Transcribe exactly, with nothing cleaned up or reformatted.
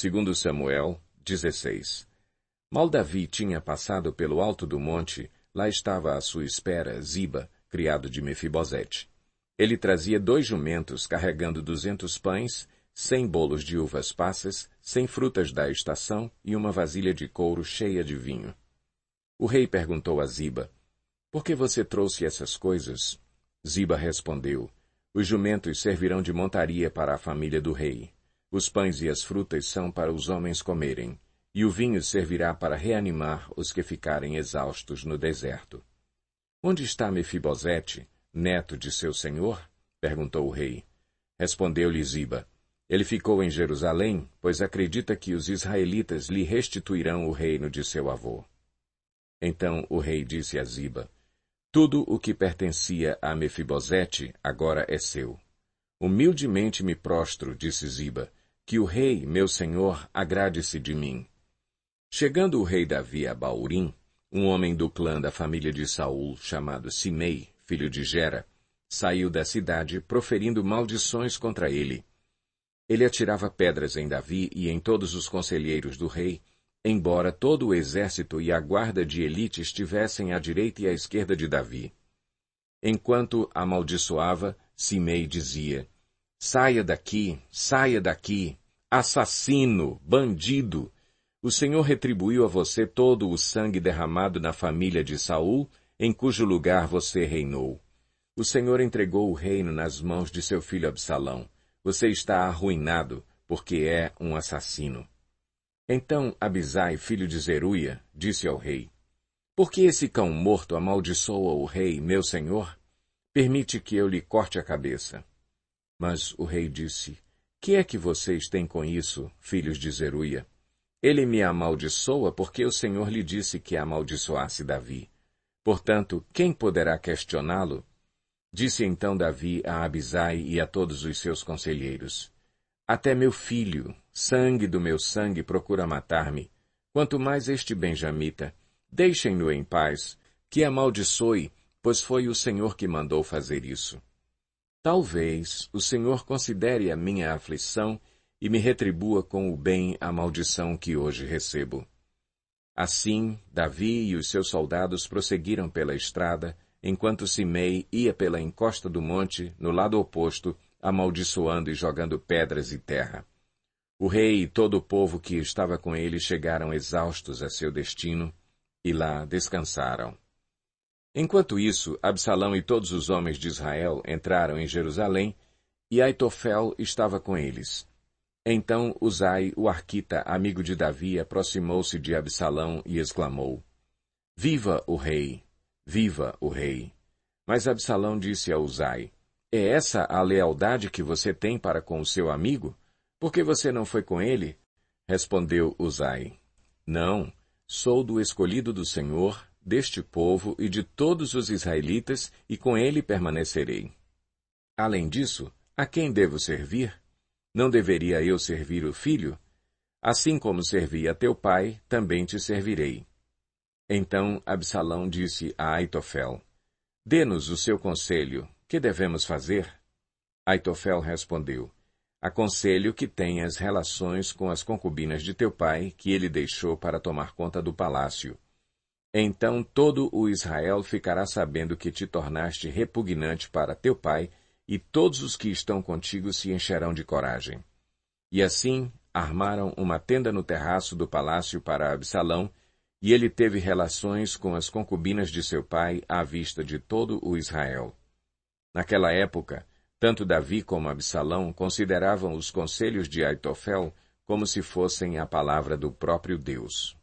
Segundo Samuel dezesseis. Mal Davi tinha passado pelo alto do monte, lá estava à sua espera Ziba, criado de Mefibosete. Ele trazia dois jumentos carregando duzentos pães, cem bolos de uvas passas, cem frutas da estação e uma vasilha de couro cheia de vinho. O rei perguntou a Ziba, por que você trouxe essas coisas? Ziba respondeu, os jumentos servirão de montaria para a família do rei. Os pães e as frutas são para os homens comerem, e o vinho servirá para reanimar os que ficarem exaustos no deserto. Onde está Mefibosete, neto de seu senhor? Perguntou o rei. Respondeu-lhe Ziba, ele ficou em Jerusalém, pois acredita que os israelitas lhe restituirão o reino de seu avô. Então o rei disse a Ziba, tudo o que pertencia a Mefibosete agora é seu. Humildemente me prostro, disse Ziba, que o rei, meu senhor, agrade-se de mim. Chegando o rei Davi a Baurim, um homem do clã da família de Saul, chamado Simei, filho de Gera, saiu da cidade, proferindo maldições contra ele. Ele atirava pedras em Davi e em todos os conselheiros do rei, embora todo o exército e a guarda de elite estivessem à direita e à esquerda de Davi. Enquanto amaldiçoava, Simei dizia, saia daqui, saia daqui, assassino, bandido! O Senhor retribuiu a você todo o sangue derramado na família de Saul, em cujo lugar você reinou. O Senhor entregou o reino nas mãos de seu filho Absalão. Você está arruinado, porque é um assassino. Então Abisai, filho de Zeruia, disse ao rei, por que esse cão morto amaldiçoa o rei, meu senhor? Permite que eu lhe corte a cabeça. Mas o rei disse, que é que vocês têm com isso, filhos de Zeruia? Ele me amaldiçoa porque o Senhor lhe disse que amaldiçoasse Davi. Portanto, quem poderá questioná-lo? Disse então Davi a Abisai e a todos os seus conselheiros, até meu filho, sangue do meu sangue, procura matar-me. Quanto mais este benjamita, deixem-no em paz, que amaldiçoe, pois foi o Senhor que mandou fazer isso. Talvez o Senhor considere a minha aflição e me retribua com o bem a maldição que hoje recebo. Assim, Davi e os seus soldados prosseguiram pela estrada, enquanto Simei ia pela encosta do monte, no lado oposto, amaldiçoando e jogando pedras e terra. O rei e todo o povo que estava com ele chegaram exaustos a seu destino, e lá descansaram. Enquanto isso, Absalão e todos os homens de Israel entraram em Jerusalém, e Aitofel estava com eles. Então Uzai, o arquita, amigo de Davi, aproximou-se de Absalão e exclamou, viva o rei! Viva o rei! Mas Absalão disse a Uzai, é essa a lealdade que você tem para com o seu amigo? Por que você não foi com ele? Respondeu Uzai, não, sou do escolhido do Senhor, deste povo e de todos os israelitas, e com ele permanecerei. Além disso, a quem devo servir? Não deveria eu servir o filho? Assim como servi a teu pai, também te servirei. Então Absalão disse a Aitofel, dê-nos o seu conselho, que devemos fazer? Aitofel respondeu, aconselho que tenhas relações com as concubinas de teu pai, que ele deixou para tomar conta do palácio. Então todo o Israel ficará sabendo que te tornaste repugnante para teu pai, e todos os que estão contigo se encherão de coragem. E assim armaram uma tenda no terraço do palácio para Absalão, e ele teve relações com as concubinas de seu pai à vista de todo o Israel. Naquela época, tanto Davi como Absalão consideravam os conselhos de Aitofel como se fossem a palavra do próprio Deus.